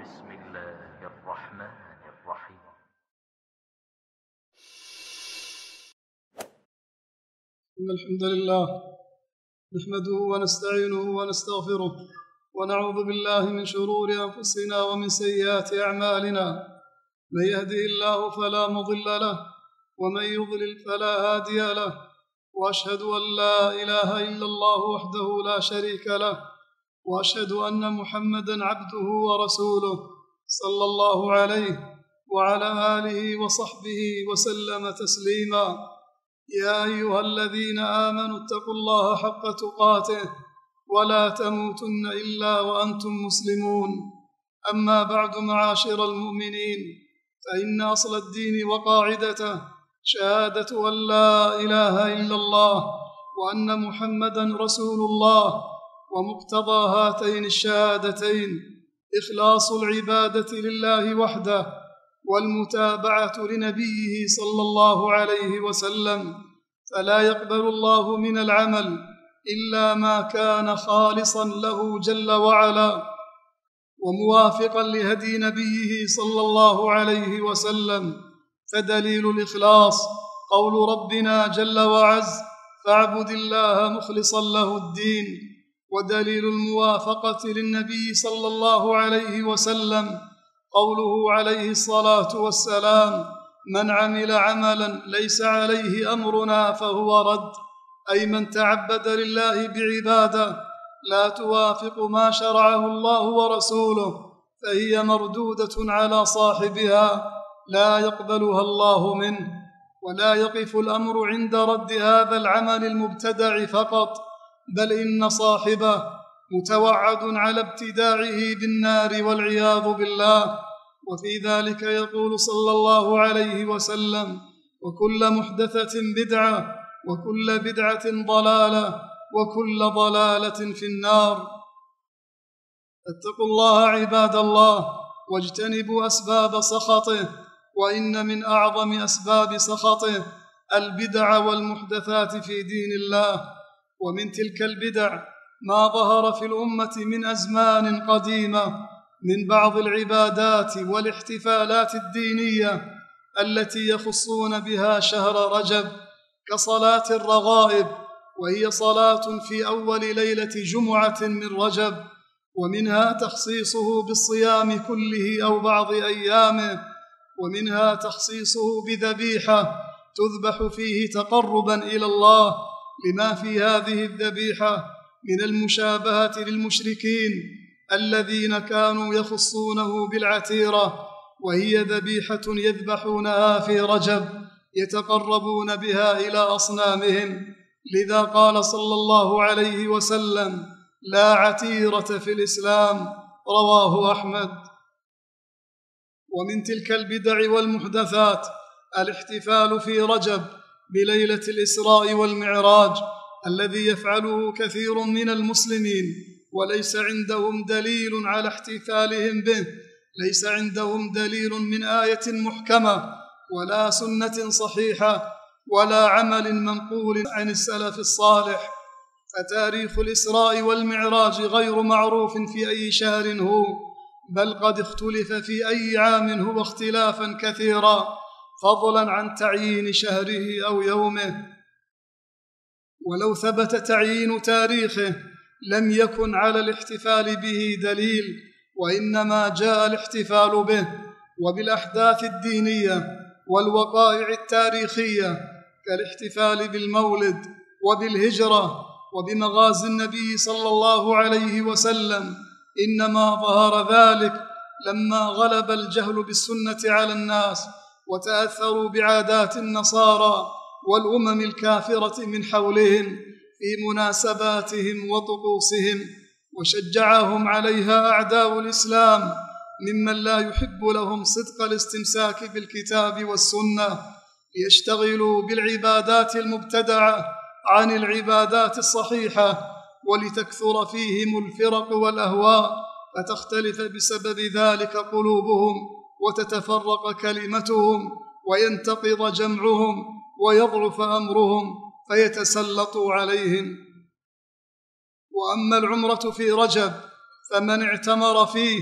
بسم الله الرحمن الرحيم. إن الحمد لله نحمده ونستعينه ونستغفره ونعوذ بالله من شرور أنفسنا ومن سيئات أعمالنا. من يهده الله فلا مضل له ومن يضلل فلا هادي له، وأشهد أن لا إله إلا الله وحده لا شريك له، وأشهد أن محمدًا عبده ورسوله صلى الله عليه وعلى آله وصحبه وسلم تسليما. يا أيها الذين آمنوا اتقوا الله حق تقاته ولا تموتن إلا وأنتم مسلمون. أما بعد، معاشر المؤمنين، فإن أصل الدين وقاعدته شهادة أن لا إله إلا الله وأن محمدًا رسول الله، ومقتضى هاتين الشهادتين إخلاص العبادة لله وحده والمتابعة لنبيه صلى الله عليه وسلم، فلا يقبل الله من العمل إلا ما كان خالصا له جل وعلا وموافقا لهدي نبيه صلى الله عليه وسلم. فدليل الإخلاص قول ربنا جل وعز: فاعبد الله مخلصا له الدين. ودليل الموافقة للنبي صلى الله عليه وسلم قوله عليه الصلاة والسلام: من عمل عملا ليس عليه أمرنا فهو رد، أي من تعبد لله بعبادة لا توافق ما شرعه الله ورسوله فهي مردودة على صاحبها لا يقبلها الله منه. ولا يقف الأمر عند رد هذا العمل المبتدع فقط، بل إن صاحبه متوعد على ابتداعه بالنار والعياذ بالله. وفي ذلك يقول صلى الله عليه وسلم: وكل محدثة بدعة وكل بدعة ضلالة وكل ضلالة في النار. اتقوا الله عباد الله واجتنبوا أسباب سخطه، وإن من أعظم أسباب سخطه البدع والمحدثات في دين الله. ومن تلك البدع ما ظهر في الأمة من أزمان قديمة من بعض العبادات والاحتفالات الدينية التي يخصون بها شهر رجب، كصلاة الرغائب، وهي صلاة في أول ليلة جمعة من رجب، ومنها تخصيصه بالصيام كله أو بعض أيامه، ومنها تخصيصه بذبيحة تذبح فيه تقربا إلى الله، لما في هذه الذبيحة من المشابهة للمشركين الذين كانوا يخصونه بالعتيرة، وهي ذبيحة يذبحونها في رجب يتقربون بها إلى أصنامهم. لذا قال صلى الله عليه وسلم: لا عتيرة في الإسلام، رواه أحمد. ومن تلك البدع والمحدثات الاحتفال في رجب بليلة الإسراء والمعراج الذي يفعله كثير من المسلمين وليس عندهم دليل على احتفالهم به، ليس عندهم دليل من آية محكمة ولا سنة صحيحة ولا عمل منقول عن السلف الصالح. فتاريخ الإسراء والمعراج غير معروف في أي شهر هو، بل قد اختلف في أي عام هو اختلافا كثيرا، فضلا عن تعيين شهره أو يومه. ولو ثبت تعيين تاريخه لم يكن على الاحتفال به دليل، وإنما جاء الاحتفال به وبالأحداث الدينية والوقائع التاريخية كالاحتفال بالمولد وبالهجرة وبمغازي النبي صلى الله عليه وسلم. إنما ظهر ذلك لما غلب الجهل بالسنة على الناس وتأثروا بعادات النصارى والأمم الكافرة من حولهم في مناسباتهم وطقوسهم، وشجعهم عليها أعداء الإسلام ممن لا يحب لهم صدق الاستمساك بالكتاب والسنة، ليشتغلوا بالعبادات المبتدعة عن العبادات الصحيحة، ولتكثر فيهم الفرق والأهواء، فتختلف بسبب ذلك قلوبهم وتتفرق كلمتهم وينتقض جمعهم ويضعف أمرهم فيتسلطوا عليهم. وأما العمرة في رجب فمن اعتمر فيه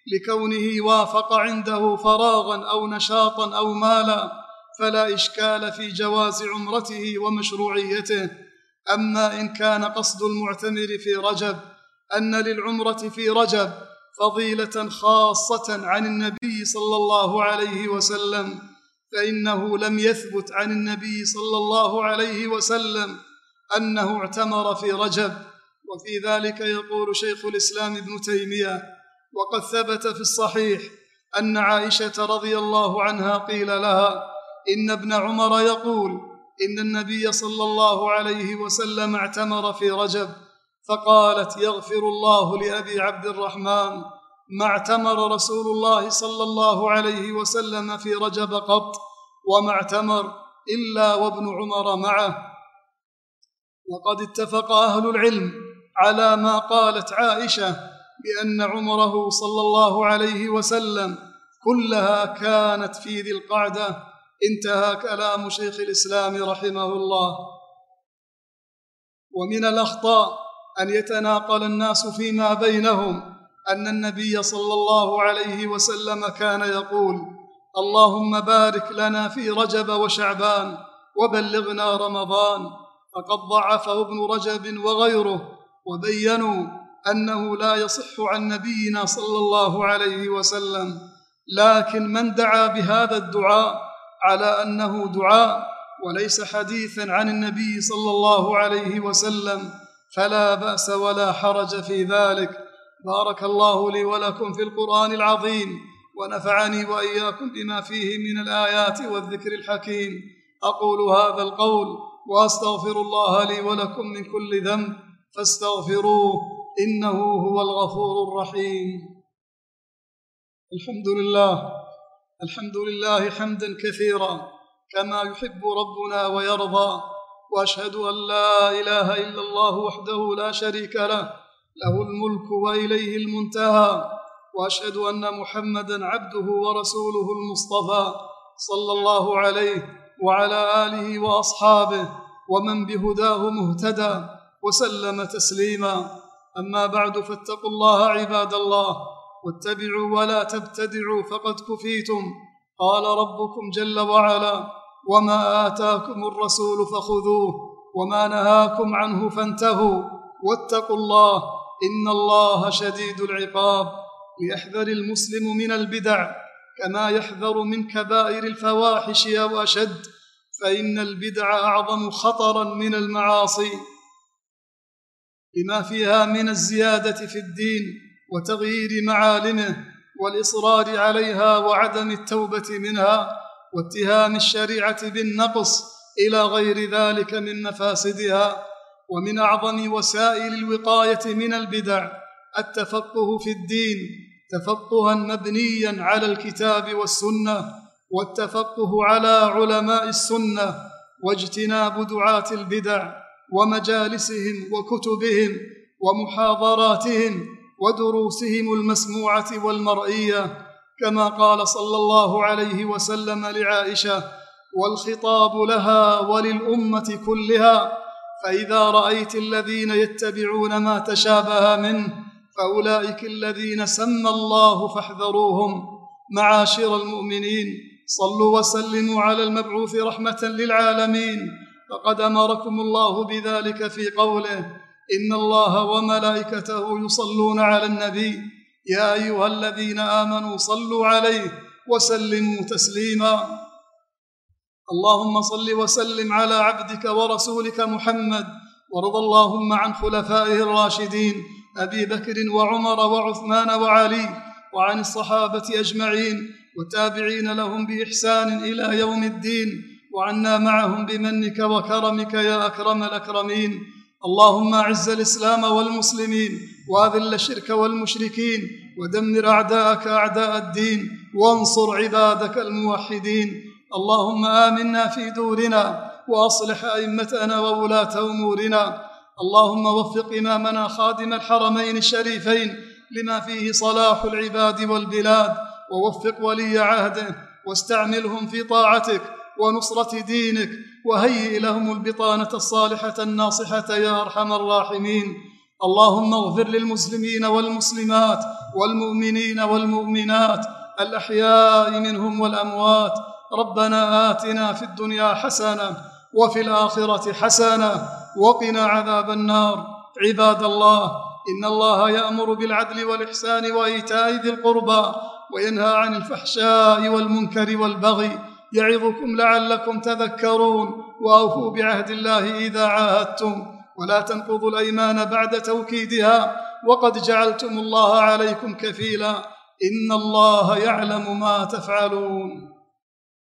لكونه وافق عنده فراغا أو نشاطا أو مالا، فلا إشكال في جواز عمرته ومشروعيته. أما إن كان قصد المعتمر في رجب أن للعمرة في رجب فضيلة خاصة عن النبي صلى الله عليه وسلم، فإنه لم يثبت عن النبي صلى الله عليه وسلم أنه اعتمر في رجب. وفي ذلك يقول شيخ الإسلام ابن تيمية: وقد ثبت في الصحيح أن عائشة رضي الله عنها قيل لها إن ابن عمر يقول إن النبي صلى الله عليه وسلم اعتمر في رجب، فقالت: يغفر الله لأبي عبد الرحمن، ما اعتمر رسول الله صلى الله عليه وسلم في رجب قط، وما اعتمر إلا وابن عمر معه. وقد اتفق أهل العلم على ما قالت عائشة بأن عمره صلى الله عليه وسلم كلها كانت في ذي القعدة. انتهى كلام شيخ الإسلام رحمه الله. ومن الأخطاء أن يتناقل الناس فيما بينهم أن النبي صلى الله عليه وسلم كان يقول: اللهم بارك لنا في رجب وشعبان وبلغنا رمضان، فقد ضعفه ابن رجب وغيره، وبينوا أنه لا يصح عن نبينا صلى الله عليه وسلم. لكن من دعا بهذا الدعاء على أنه دعاء وليس حديثا عن النبي صلى الله عليه وسلم فلا بأس ولا حرج في ذلك. بارك الله لي ولكم في القرآن العظيم، ونفعني وإياكم بما فيه من الآيات والذكر الحكيم. أقول هذا القول وأستغفر الله لي ولكم من كل ذنب، فاستغفروه إنه هو الغفور الرحيم. الحمد لله حمدا كثيرا كما يحب ربنا ويرضى، وأشهد أن لا إله إلا الله وحده لا شريك له الملك وإليه المنتهى، وأشهد أن محمدا عبده ورسوله المصطفى صلى الله عليه وعلى آله وأصحابه ومن بهداه مهتدى وسلم تسليما. أما بعد، فاتقوا الله عباد الله، واتبعوا ولا تبتدعوا فقد كفيتم. قال ربكم جل وعلا: وما آتاكم الرسول فخذوه وما نهاكم عنه فانتهوا واتقوا الله إن الله شديد العقاب. ليحذر المسلم من البدع كما يحذر من كبائر الفواحش أو أشد، فإن البدع أعظم خطرا من المعاصي لما فيها من الزيادة في الدين وتغيير معالمه والإصرار عليها وعدم التوبة منها واتهام الشريعة بالنقص إلى غير ذلك من مفاسدها. ومن أعظم وسائل الوقاية من البدع التفقه في الدين، تفقها مبنيا على الكتاب والسنة، والتفقه على علماء السنة، واجتناب دعاة البدع ومجالسهم وكتبهم ومحاضراتهم ودروسهم المسموعة والمرئية، كما قال صلى الله عليه وسلم لعائشة: والخطاب لها وللأمة كلها، فإذا رأيت الذين يتبعون ما تشابه منه فأولئك الذين سمى الله فاحذروهم. معاشر المؤمنين، صلوا وسلموا على المبعوث رحمة للعالمين، فقد أمركم الله بذلك في قوله: إن الله وملائكته يصلون على النبي يا أيها الذين آمنوا صلوا عليه وسلموا تسليما. اللهم صل وسلم على عبدك ورسولك محمد، وارض اللهم عن خلفائه الراشدين أبي بكر وعمر وعثمان وعلي، وعن الصحابة أجمعين والتابعين لهم بإحسان إلى يوم الدين، وعنا معهم بمنك وكرمك يا أكرم الأكرمين. اللهم أعز الإسلام والمسلمين، وأذل الشرك والمشركين، ودمر أعداءك أعداء الدين، وانصر عبادك الموحدين. اللهم آمنا في دورنا، وأصلح أئمتنا وولاة أمورنا. اللهم وفق إمامنا خادم الحرمين الشريفين لما فيه صلاح العباد والبلاد، ووفق ولي عهده واستعملهم في طاعتك ونصرة دينك، وهيئ لهم البطانة الصالحة الناصحة يا أرحم الراحمين. اللهم اغفر للمسلمين والمسلمات والمؤمنين والمؤمنات الأحياء منهم والأموات. ربنا آتنا في الدنيا حسنة وفي الآخرة حسنة وقنا عذاب النار. عباد الله، إن الله يأمر بالعدل والإحسان وإيتاء ذي القربى وينهى عن الفحشاء والمنكر والبغي، يعظكم لعلكم تذكرون. وأوفوا بعهد الله إذا عاهدتم، ولا تنقضوا الأيمان بعد توكيدها، وقد جعلتم الله عليكم كفيلا، إن الله يعلم ما تفعلون.